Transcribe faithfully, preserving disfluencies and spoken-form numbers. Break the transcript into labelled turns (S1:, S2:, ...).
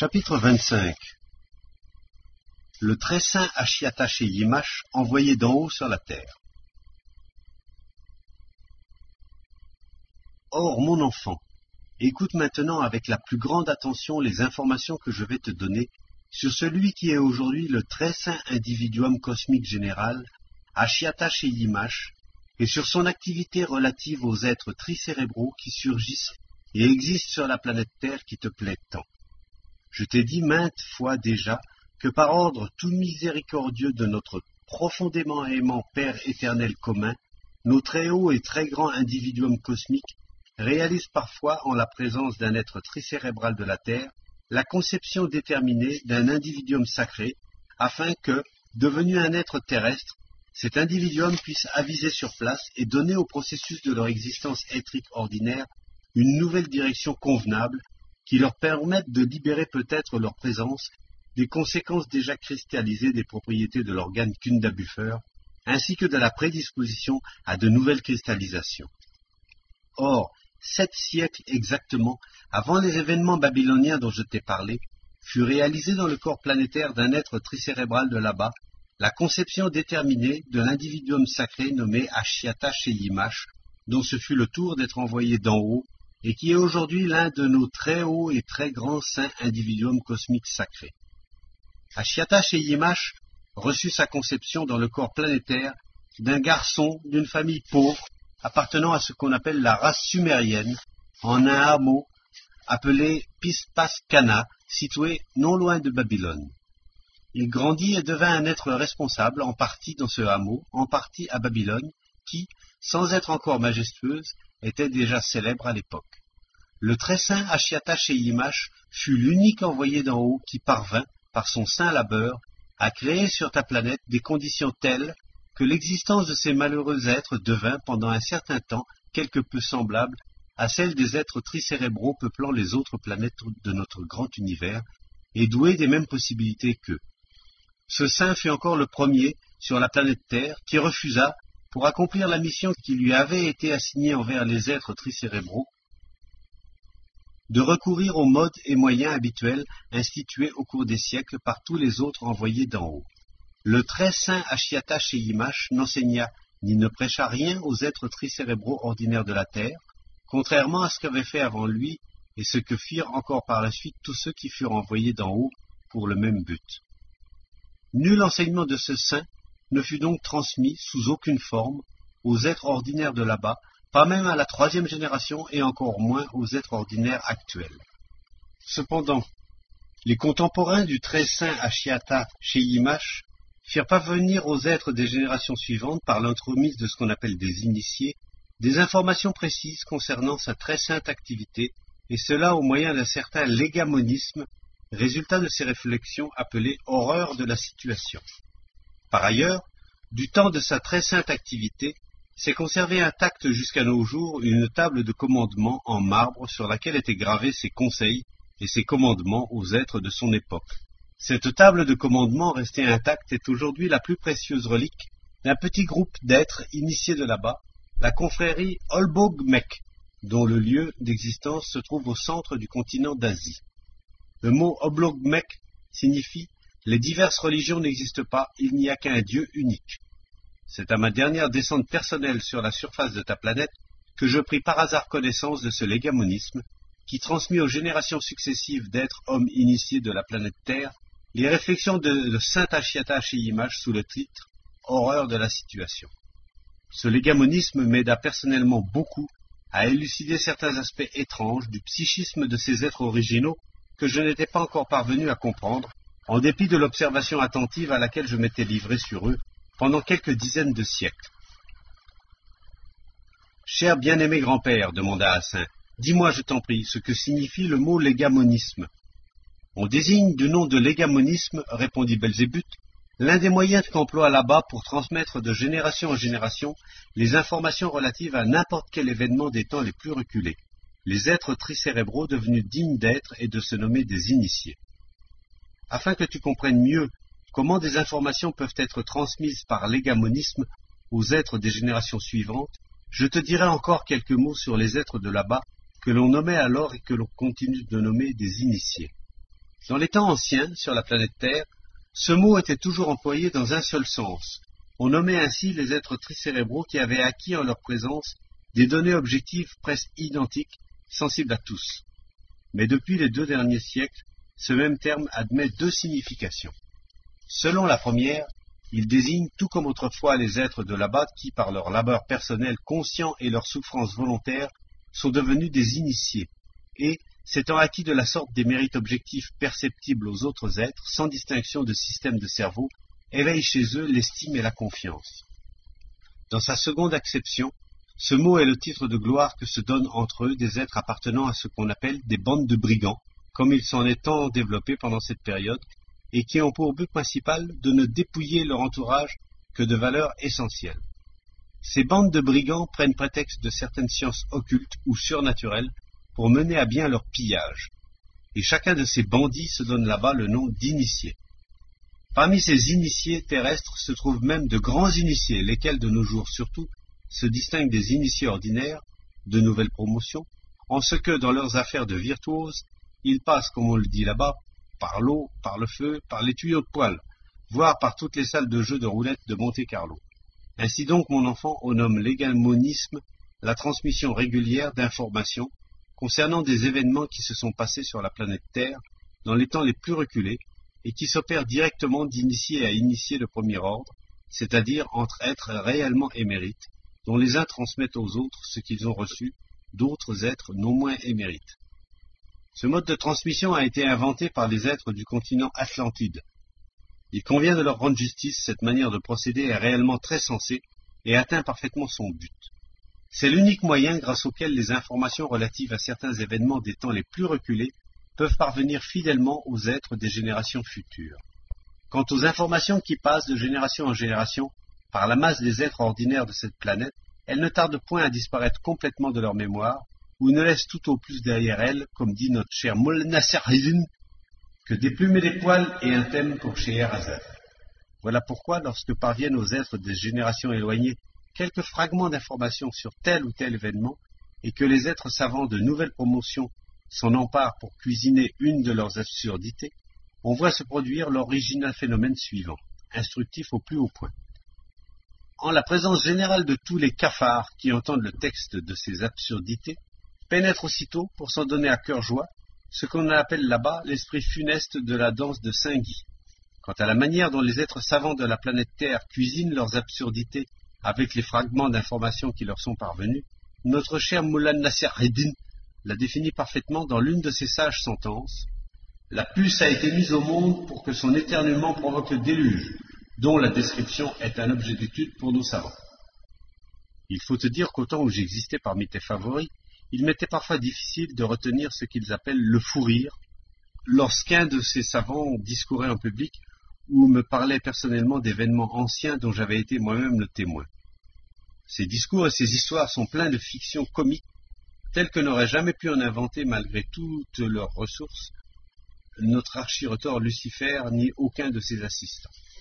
S1: Chapitre vingt-cinq. Le très saint Ashiata chez Yimash, envoyé d'en haut sur la terre. Or, mon enfant, écoute maintenant avec la plus grande attention les informations que je vais te donner sur celui qui est aujourd'hui le très saint individuum cosmique général, Ashiata chez Yimash, et sur son activité relative aux êtres tricérébraux qui surgissent et existent sur la planète Terre qui te plaît tant. Je t'ai dit maintes fois déjà que par ordre tout miséricordieux de notre profondément aimant Père éternel commun, nos très hauts et très grands individuums cosmiques réalisent parfois, en la présence d'un être tricérébral de la Terre, la conception déterminée d'un individuum sacré, afin que, devenu un être terrestre, cet individuum puisse aviser sur place et donner au processus de leur existence éthrique ordinaire une nouvelle direction convenable, qui leur permettent de libérer peut-être leur présence des conséquences déjà cristallisées des propriétés de l'organe Kunda Buffer, ainsi que de la prédisposition à de nouvelles cristallisations. Or, sept siècles exactement avant les événements babyloniens dont je t'ai parlé, fut réalisée dans le corps planétaire d'un être tricérébral de là-bas la conception déterminée de l'individuum sacré nommé Ashiata chez Yimash, dont ce fut le tour d'être envoyé d'en haut, et qui est aujourd'hui l'un de nos très hauts et très grands saints individuums cosmiques sacrés. Ashiata chez Yimash reçut sa conception dans le corps planétaire d'un garçon d'une famille pauvre appartenant à ce qu'on appelle la race sumérienne, en un hameau appelé Pispaskana, situé non loin de Babylone. Il grandit et devint un être responsable, en partie dans ce hameau, en partie à Babylone, qui, sans être encore majestueuse, était déjà célèbre à l'époque. Le très saint Ashiata chez Yimash fut l'unique envoyé d'en haut qui parvint, par son saint labeur, à créer sur ta planète des conditions telles que l'existence de ces malheureux êtres devint, pendant un certain temps, quelque peu semblable à celle des êtres tricérébraux peuplant les autres planètes de notre grand univers, et doués des mêmes possibilités qu'eux. Ce saint fut encore le premier, sur la planète Terre, qui refusa, pour accomplir la mission qui lui avait été assignée envers les êtres tricérébraux, de recourir aux modes et moyens habituels institués au cours des siècles par tous les autres envoyés d'en haut. Le très saint Ashiata chez Yimash n'enseigna ni ne prêcha rien aux êtres tricérébraux ordinaires de la Terre, contrairement à ce qu'avaient fait avant lui et ce que firent encore par la suite tous ceux qui furent envoyés d'en haut pour le même but. Nul enseignement de ce saint ne fut donc transmis sous aucune forme aux êtres ordinaires de là-bas, pas même à la troisième génération et encore moins aux êtres ordinaires actuels. Cependant, les contemporains du très saint Ashiata chez Yimash firent parvenir aux êtres des générations suivantes, par l'entremise de ce qu'on appelle des initiés, des informations précises concernant sa très sainte activité, et cela au moyen d'un certain légamonisme, résultat de ces réflexions appelées horreur de la situation. Par ailleurs, du temps de sa très sainte activité, s'est conservée intacte jusqu'à nos jours une table de commandements en marbre sur laquelle étaient gravés ses conseils et ses commandements aux êtres de son époque. Cette table de commandements restée intacte est aujourd'hui la plus précieuse relique d'un petit groupe d'êtres initiés de là-bas, la confrérie Olbogmek, dont le lieu d'existence se trouve au centre du continent d'Asie. Le mot Oblogmek signifie « les diverses religions n'existent pas, il n'y a qu'un Dieu unique ». C'est à ma dernière descente personnelle sur la surface de ta planète que je pris par hasard connaissance de ce légamonisme qui transmit aux générations successives d'êtres hommes initiés de la planète Terre les réflexions de, de saint Ashiata chez Yimash sous le titre « Horreur de la situation ». Ce légamonisme m'aida personnellement beaucoup à élucider certains aspects étranges du psychisme de ces êtres originaux que je n'étais pas encore parvenu à comprendre, en dépit de l'observation attentive à laquelle je m'étais livré sur eux pendant quelques dizaines de siècles. « Cher bien-aimé grand-père, demanda Hassin, dis-moi, je t'en prie, ce que signifie le mot légamonisme. » On désigne du nom de légamonisme, répondit Belzébuth, l'un des moyens qu'emploie là-bas pour transmettre de génération en génération les informations relatives à n'importe quel événement des temps les plus reculés, les êtres tricérébraux devenus dignes d'être et de se nommer des initiés. Afin que tu comprennes mieux comment des informations peuvent être transmises par légamonisme aux êtres des générations suivantes, je te dirai encore quelques mots sur les êtres de là-bas que l'on nommait alors et que l'on continue de nommer des initiés. Dans les temps anciens, sur la planète Terre, ce mot était toujours employé dans un seul sens. On nommait ainsi les êtres tricérébraux qui avaient acquis en leur présence des données objectives presque identiques, sensibles à tous. Mais depuis les deux derniers siècles, ce même terme admet deux significations. Selon la première, il désigne, tout comme autrefois, les êtres de là-bas qui, par leur labeur personnel conscient et leur souffrance volontaire, sont devenus des initiés, et, s'étant acquis de la sorte des mérites objectifs perceptibles aux autres êtres, sans distinction de système de cerveau, éveillent chez eux l'estime et la confiance. Dans sa seconde acception, ce mot est le titre de gloire que se donnent entre eux des êtres appartenant à ce qu'on appelle des bandes de brigands, comme il s'en est tant développé pendant cette période, et qui ont pour but principal de ne dépouiller leur entourage que de valeurs essentielles. Ces bandes de brigands prennent prétexte de certaines sciences occultes ou surnaturelles pour mener à bien leur pillage, et chacun de ces bandits se donne là-bas le nom d'initiés. Parmi ces initiés terrestres se trouvent même de grands initiés, lesquels de nos jours surtout se distinguent des initiés ordinaires, de nouvelles promotions, en ce que dans leurs affaires de virtuoses, ils passent, comme on le dit là-bas, par l'eau, par le feu, par les tuyaux de poêle, voire par toutes les salles de jeux de roulettes de Monte-Carlo. Ainsi donc, mon enfant, on nomme l'égalmonisme la transmission régulière d'informations concernant des événements qui se sont passés sur la planète Terre dans les temps les plus reculés et qui s'opèrent directement d'initié à initié de premier ordre, c'est-à-dire entre êtres réellement émérites, dont les uns transmettent aux autres ce qu'ils ont reçu, d'autres êtres non moins émérites. Ce mode de transmission a été inventé par les êtres du continent Atlantide. Il convient de leur rendre justice, cette manière de procéder est réellement très sensée et atteint parfaitement son but. C'est l'unique moyen grâce auquel les informations relatives à certains événements des temps les plus reculés peuvent parvenir fidèlement aux êtres des générations futures. Quant aux informations qui passent de génération en génération par la masse des êtres ordinaires de cette planète, elles ne tardent point à disparaître complètement de leur mémoire, ou ne laissent tout au plus derrière elles, comme dit notre cher Moulana Serhidin, que des plumes et des poils et un thème pour Scheherazade. Voilà pourquoi, lorsque parviennent aux êtres des générations éloignées quelques fragments d'informations sur tel ou tel événement, et que les êtres savants de nouvelles promotions s'en emparent pour cuisiner une de leurs absurdités, on voit se produire l'original phénomène suivant, instructif au plus haut point. En la présence générale de tous les cafards qui entendent le texte de ces absurdités, pénètre aussitôt, pour s'en donner à cœur joie, ce qu'on appelle là-bas l'esprit funeste de la danse de Saint-Guy. Quant à la manière dont les êtres savants de la planète Terre cuisinent leurs absurdités avec les fragments d'informations qui leur sont parvenus, notre cher Moulana Nassereddin l'a défini parfaitement dans l'une de ses sages sentences. La puce a été mise au monde pour que son éternuement provoque le déluge, dont la description est un objet d'étude pour nos savants. Il faut te dire qu'au temps où j'existais parmi tes favoris, il m'était parfois difficile de retenir ce qu'ils appellent le fou rire, lorsqu'un de ces savants discourait en public ou me parlait personnellement d'événements anciens dont j'avais été moi-même le témoin. Ces discours et ces histoires sont pleins de fictions comiques, telles que n'aurait jamais pu en inventer, malgré toutes leurs ressources, notre archirotor Lucifer ni aucun de ses assistants.